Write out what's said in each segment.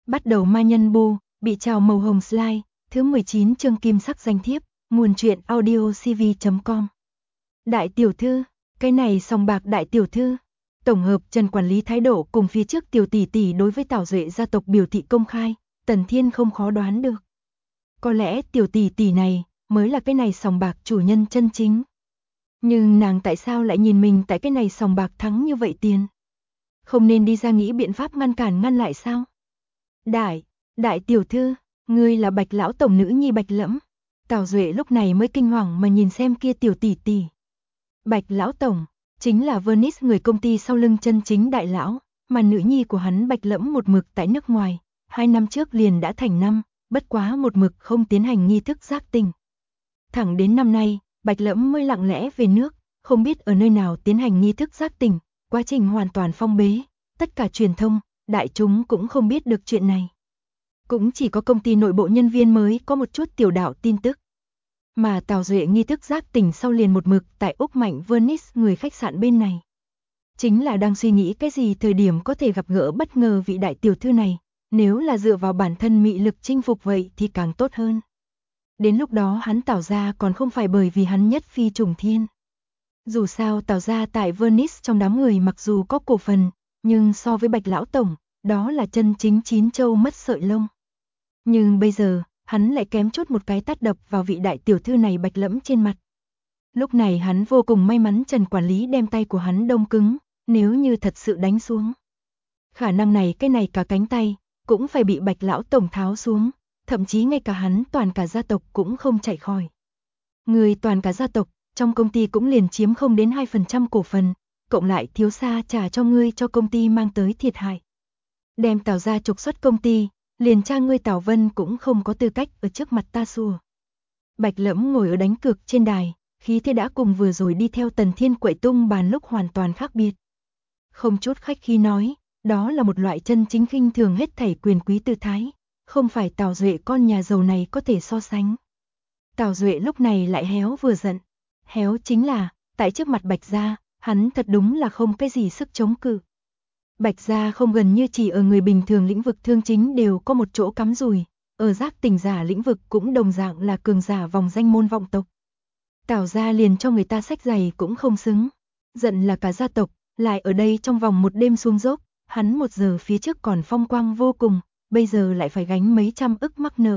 Bắt đầu ma nhân bô, bị trào màu hồng slide, thứ 19 chương kim sắc danh thiếp, nguồn truyện audiocv.com. Đại tiểu thư, cái này sòng bạc đại tiểu thư. Tổng hợp Trần quản lý thái độ cùng phía trước tiểu tỷ tỷ đối với Tào Duệ gia tộc biểu thị công khai, Tần Thiên không khó đoán được. Có lẽ tiểu tỷ tỷ này mới là cái này sòng bạc chủ nhân chân chính. Nhưng nàng tại sao lại nhìn mình tại cái này sòng bạc thắng như vậy tiền? Không nên đi ra nghĩ biện pháp ngăn lại sao? Đại tiểu thư, ngươi là Bạch lão tổng nữ nhi Bạch Lẫm. Tào Duệ lúc này mới kinh hoàng mà nhìn xem kia tiểu tỷ tỷ. Bạch lão tổng chính là Venice người công ty sau lưng chân chính đại lão, mà nữ nhi của hắn Bạch Lẫm một mực tại nước ngoài, 2 năm trước liền đã thành năm, bất quá một mực không tiến hành nghi thức giác tỉnh. Thẳng đến năm nay, Bạch Lẫm mới lặng lẽ về nước, không biết ở nơi nào tiến hành nghi thức giác tỉnh, quá trình hoàn toàn phong bế, tất cả truyền thông, đại chúng cũng không biết được chuyện này. Cũng chỉ có công ty nội bộ nhân viên mới có một chút tiểu đạo tin tức. Mà Tào Duệ nghi thức giác tỉnh sau liền một mực tại Úc Mạnh Venice người khách sạn bên này. Chính là đang suy nghĩ cái gì thời điểm có thể gặp gỡ bất ngờ vị đại tiểu thư này, nếu là dựa vào bản thân mị lực chinh phục vậy thì càng tốt hơn. Đến lúc đó hắn Tào gia còn không phải bởi vì hắn nhất phi trùng thiên. Dù sao Tào gia tại Venice trong đám người mặc dù có cổ phần, nhưng so với Bạch lão tổng, đó là chân chính chín châu mất sợi lông. Nhưng bây giờ, hắn lại kém chút một cái tát đập vào vị đại tiểu thư này Bạch Lẫm trên mặt. Lúc này hắn vô cùng may mắn Trần quản lý đem tay của hắn đông cứng, nếu như thật sự đánh xuống. Khả năng này cái này cả cánh tay, cũng phải bị Bạch lão tổng tháo xuống, thậm chí ngay cả hắn toàn cả gia tộc cũng không chạy khỏi. Người toàn cả gia tộc, trong công ty cũng liền chiếm không đến 2% cổ phần, cộng lại thiếu xa trả cho ngươi cho công ty mang tới thiệt hại. Đem Tào gia trục xuất công ty, liền cha ngươi Tào Vân cũng không có tư cách ở trước mặt ta xua. Bạch Lẫm ngồi ở đánh cược trên đài, khí thế đã cùng vừa rồi đi theo Tần Thiên quậy tung bàn lúc hoàn toàn khác biệt. Không chút khách khí nói, đó là một loại chân chính khinh thường hết thảy quyền quý tư thái, không phải Tào Duệ con nhà giàu này có thể so sánh. Tào Duệ lúc này lại héo vừa giận. Héo chính là, tại trước mặt Bạch gia, hắn thật đúng là không cái gì sức chống cự. Bạch gia không gần như chỉ ở người bình thường lĩnh vực thương chính đều có một chỗ cắm rùi, ở giác tỉnh giả lĩnh vực cũng đồng dạng là cường giả vòng danh môn vọng tộc. Tào gia liền cho người ta sách giày cũng không xứng, giận là cả gia tộc, lại ở đây trong vòng một đêm xuống dốc, hắn 1 giờ phía trước còn phong quang vô cùng, bây giờ lại phải gánh mấy trăm ức mắc nợ.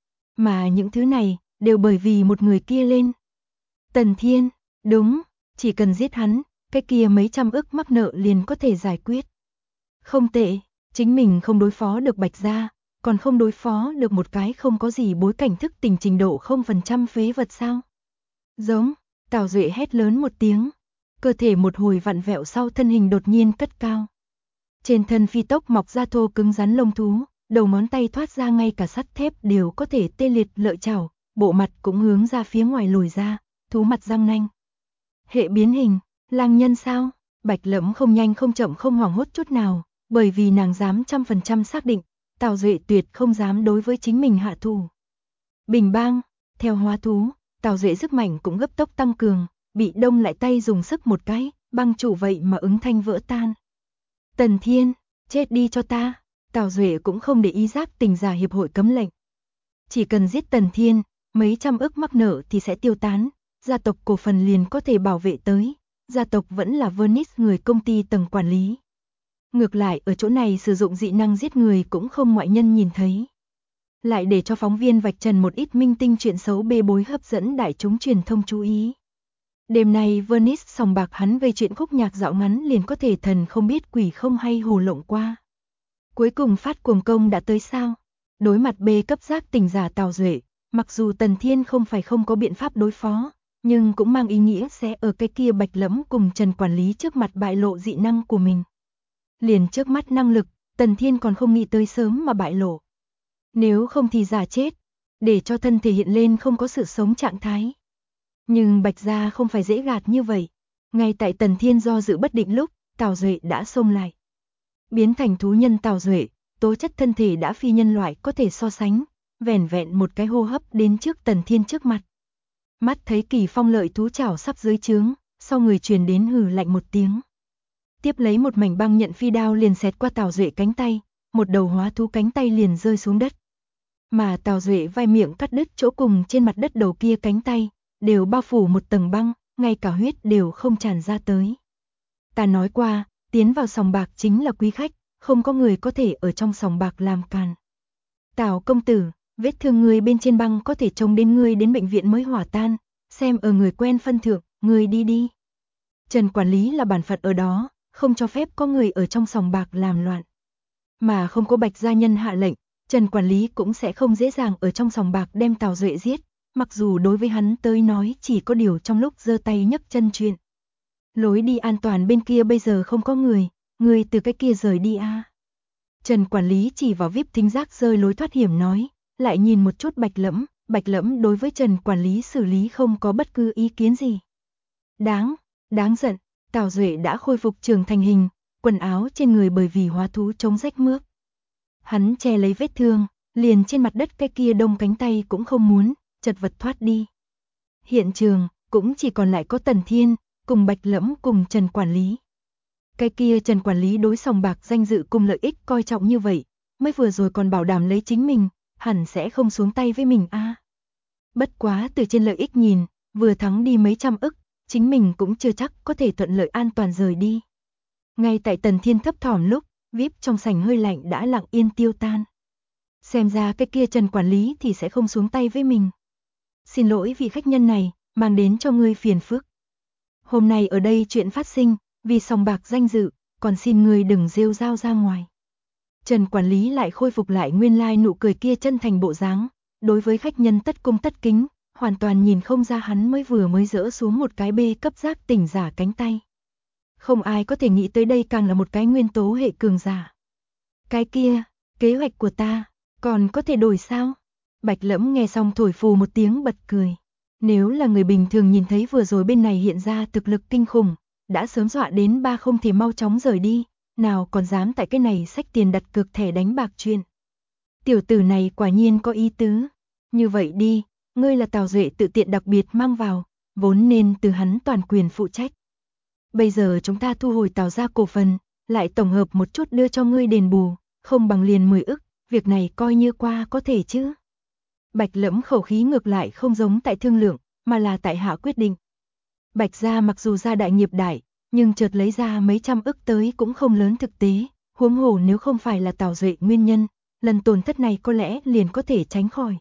Mà những thứ này, đều bởi vì một người kia lên. Tần Thiên, đúng, chỉ cần giết hắn, cái kia mấy trăm ức mắc nợ liền có thể giải quyết. Không tệ, chính mình không đối phó được Bạch gia, còn không đối phó được một cái không có gì bối cảnh thức tỉnh trình độ 0% phế vật sao? Giống, Tào Duệ hét lớn một tiếng, cơ thể một hồi vặn vẹo sau thân hình đột nhiên cất cao. Trên thân phi tốc mọc ra thô cứng rắn lông thú, đầu ngón tay thoát ra ngay cả sắt thép đều có thể tê liệt lợi chảo, bộ mặt cũng hướng ra phía ngoài lồi ra, thú mặt răng nanh. Hệ biến hình, lang nhân sao? Bạch Lẫm không nhanh không chậm không hoảng hốt chút nào, bởi vì nàng dám 100% xác định, Tào Duệ tuyệt không dám đối với chính mình hạ thủ. Bình bang, theo hóa thú, Tào Duệ sức mạnh cũng gấp tốc tăng cường, bị đông lại tay dùng sức một cái, băng trụ vậy mà ứng thanh vỡ tan. Tần Thiên, chết đi cho ta. Tào Duệ cũng không để ý giác tỉnh giả hiệp hội cấm lệnh. Chỉ cần giết Tần Thiên, mấy trăm ức mắc nợ thì sẽ tiêu tán, gia tộc cổ phần liền có thể bảo vệ tới, gia tộc vẫn là Venice người công ty tầng quản lý. Ngược lại ở chỗ này sử dụng dị năng giết người cũng không ngoại nhân nhìn thấy. Lại để cho phóng viên vạch trần một ít minh tinh chuyện xấu bê bối hấp dẫn đại chúng truyền thông chú ý. Đêm nay Venice sòng bạc hắn gây chuyện khúc nhạc dạo ngắn liền có thể thần không biết quỷ không hay hồ lộng qua. Cuối cùng phát cuồng công đã tới sao? Đối mặt B cấp giác tỉnh giả Tào Duệ, mặc dù Tần Thiên không phải không có biện pháp đối phó, nhưng cũng mang ý nghĩa sẽ ở cái kia Bạch Lẫm cùng Trần quản lý trước mặt bại lộ dị năng của mình. Liền trước mắt năng lực, Tần Thiên còn không nghĩ tới sớm mà bại lộ. Nếu không thì giả chết, để cho thân thể hiện lên không có sự sống trạng thái. Nhưng Bạch gia không phải dễ gạt như vậy. Ngay tại Tần Thiên do dự bất định lúc, Tào Duệ đã xông lại. Biến thành thú nhân Tào Duệ, tố chất thân thể đã phi nhân loại có thể so sánh, vẻn vẹn một cái hô hấp đến trước Tần Thiên trước mặt. Mắt thấy Kỳ Phong lợi thú chảo sắp dưới trướng, sau người truyền đến hừ lạnh một tiếng. Tiếp lấy một mảnh băng nhận phi đao liền xẹt qua Tào Duệ cánh tay, một đầu hóa thú cánh tay liền rơi xuống đất. Mà Tào Duệ vai miệng cắt đứt chỗ cùng trên mặt đất đầu kia cánh tay, đều bao phủ một tầng băng, ngay cả huyết đều không tràn ra tới. Ta nói qua, tiến vào sòng bạc chính là quý khách, không có người có thể ở trong sòng bạc làm càn. Tào công tử, vết thương người bên trên băng có thể trông đến ngươi đến bệnh viện mới hỏa tan, xem ở người quen phân thượng, ngươi đi đi. Trần quản lý là bản phận ở đó, không cho phép có người ở trong sòng bạc làm loạn. Mà không có Bạch gia nhân hạ lệnh, Trần quản lý cũng sẽ không dễ dàng ở trong sòng bạc đem Tào Duệ giết, mặc dù đối với hắn tới nói chỉ có điều trong lúc giơ tay nhấc chân chuyện. Lối đi an toàn bên kia bây giờ không có người từ cái kia rời đi a. Trần quản lý chỉ vào VIP thính giác rơi lối thoát hiểm nói, lại nhìn một chút Bạch Lẫm đối với Trần quản lý xử lý không có bất cứ ý kiến gì. Đáng giận, Tào Duệ đã khôi phục trưởng thành hình, quần áo trên người bởi vì hóa thú chống rách mướp. Hắn che lấy vết thương, liền trên mặt đất cái kia đông cánh tay cũng không muốn, chật vật thoát đi. Hiện trường, cũng chỉ còn lại có Tần Thiên, cùng Bạch Lẫm cùng Trần quản lý. Cái kia Trần quản lý đối sòng bạc danh dự cùng lợi ích coi trọng như vậy, mới vừa rồi còn bảo đảm lấy chính mình, hẳn sẽ không xuống tay với mình a. Bất quá từ trên lợi ích nhìn, vừa thắng đi mấy trăm ức, chính mình cũng chưa chắc có thể thuận lợi an toàn rời đi. Ngay tại Tần Thiên thấp thỏm lúc, VIP trong sảnh hơi lạnh đã lặng yên tiêu tan. Xem ra cái kia Trần quản lý thì sẽ không xuống tay với mình. Xin lỗi vị khách nhân này, mang đến cho ngươi phiền phức. Hôm nay ở đây chuyện phát sinh, vì sòng bạc danh dự, còn xin ngươi đừng rêu rao ra ngoài. Trần quản lý lại khôi phục lại nguyên lai nụ cười kia chân thành bộ dáng, đối với khách nhân tất cung tất kính, hoàn toàn nhìn không ra hắn mới dỡ xuống một cái B cấp giác tỉnh giả cánh tay. Không ai có thể nghĩ tới đây càng là một cái nguyên tố hệ cường giả. Cái kia, kế hoạch của ta, còn có thể đổi sao? Bạch Lẫm nghe xong thổi phù một tiếng bật cười. Nếu là người bình thường nhìn thấy vừa rồi bên này hiện ra thực lực kinh khủng, đã sớm dọa đến ba không thể mau chóng rời đi, nào còn dám tại cái này xách tiền đặt cược thẻ đánh bạc chuyện. Tiểu tử này quả nhiên có ý tứ. Như vậy đi, ngươi là Tào Duệ tự tiện đặc biệt mang vào, vốn nên từ hắn toàn quyền phụ trách. Bây giờ chúng ta thu hồi Tào gia cổ phần, lại tổng hợp một chút đưa cho ngươi đền bù, không bằng liền 10 ức, việc này coi như qua có thể chứ. Bạch Lẫm khẩu khí ngược lại không giống tại thương lượng, mà là tại hạ quyết định. Bạch gia mặc dù gia đại nghiệp đại, nhưng chợt lấy ra mấy trăm ức tới cũng không lớn thực tế, huống hồ nếu không phải là Tào Duệ nguyên nhân, lần tổn thất này có lẽ liền có thể tránh khỏi.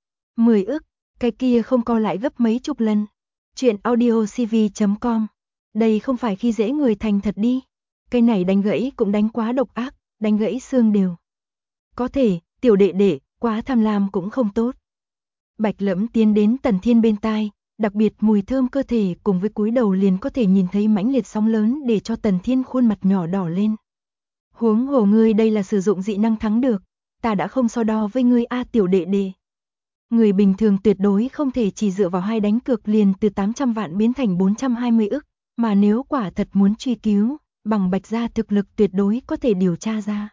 10 ức, cái kia không co lại gấp mấy chục lần. Chuyện audiocv.com. Đây không phải khi dễ người thành thật đi. Cái này đánh gãy cũng đánh quá độc ác, đánh gãy xương đều. Có thể, tiểu đệ đệ, quá tham lam cũng không tốt. Bạch Lẫm tiến đến Tần Thiên bên tai, đặc biệt mùi thơm cơ thể cùng với cúi đầu liền có thể nhìn thấy mãnh liệt sóng lớn để cho Tần Thiên khuôn mặt nhỏ đỏ lên. Huống hồ ngươi đây là sử dụng dị năng thắng được, ta đã không so đo với ngươi a tiểu đệ đệ. Người bình thường tuyệt đối không thể chỉ dựa vào hai đánh cược liền từ 800 vạn biến thành 420 ức, mà nếu quả thật muốn truy cứu, bằng Bạch gia thực lực tuyệt đối có thể điều tra ra.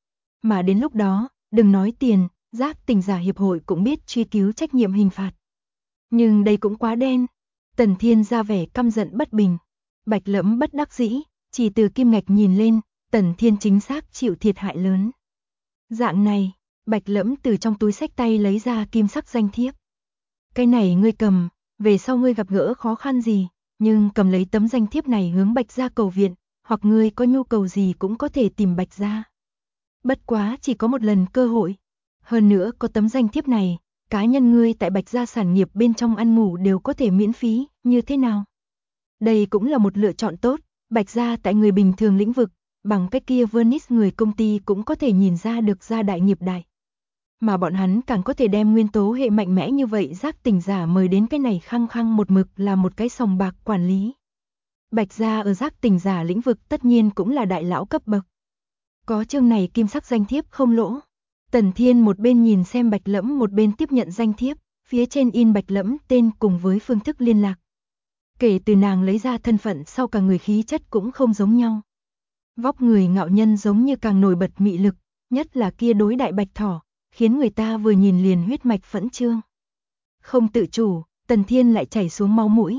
Mà đến lúc đó, đừng nói tiền, giác tỉnh giả hiệp hội cũng biết truy cứu trách nhiệm hình phạt. Nhưng đây cũng quá đen. Tần Thiên ra vẻ căm giận bất bình. Bạch Lẫm bất đắc dĩ, chỉ từ kim ngạch nhìn lên, Tần Thiên chính xác chịu thiệt hại lớn. Dạng này, Bạch Lẫm từ trong túi xách tay lấy ra kim sắc danh thiếp. Cái này ngươi cầm, về sau ngươi gặp gỡ khó khăn gì, nhưng cầm lấy tấm danh thiếp này hướng Bạch gia cầu viện, hoặc ngươi có nhu cầu gì cũng có thể tìm Bạch gia. Bất quá chỉ có một lần cơ hội. Hơn nữa có tấm danh thiếp này, cá nhân ngươi tại Bạch gia sản nghiệp bên trong ăn ngủ đều có thể miễn phí, như thế nào? Đây cũng là một lựa chọn tốt, Bạch gia tại người bình thường lĩnh vực, bằng cách kia Venice người công ty cũng có thể nhìn ra được gia đại nghiệp đại. Mà bọn hắn càng có thể đem nguyên tố hệ mạnh mẽ như vậy giác tỉnh giả mời đến cái này khăng khăng một mực là một cái sòng bạc quản lý. Bạch gia ở giác tỉnh giả lĩnh vực tất nhiên cũng là đại lão cấp bậc. Có chương này kim sắc danh thiếp không lỗ. Tần Thiên một bên nhìn xem Bạch Lẫm một bên tiếp nhận danh thiếp, phía trên in Bạch Lẫm tên cùng với phương thức liên lạc. Kể từ nàng lấy ra thân phận sau cả người khí chất cũng không giống nhau. Vóc người ngạo nhân giống như càng nổi bật mị lực, nhất là kia đối đại bạch thỏ, khiến người ta vừa nhìn liền huyết mạch phẫn trương. Không tự chủ, Tần Thiên lại chảy xuống máu mũi.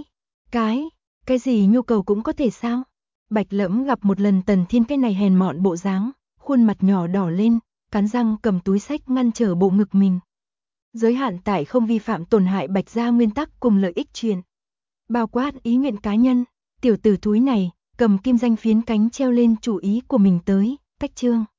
Cái gì nhu cầu cũng có thể sao? Bạch Lẫm gặp một lần Tần Thiên cái này hèn mọn bộ dáng, khuôn mặt nhỏ đỏ lên, cắn răng cầm túi xách ngăn trở bộ ngực mình. Giới hạn tại không vi phạm tổn hại Bạch gia nguyên tắc cùng lợi ích truyền. Bao quát ý nguyện cá nhân, tiểu tử thúi này, cầm kim danh phiến cánh treo lên chủ ý của mình tới, cách chương.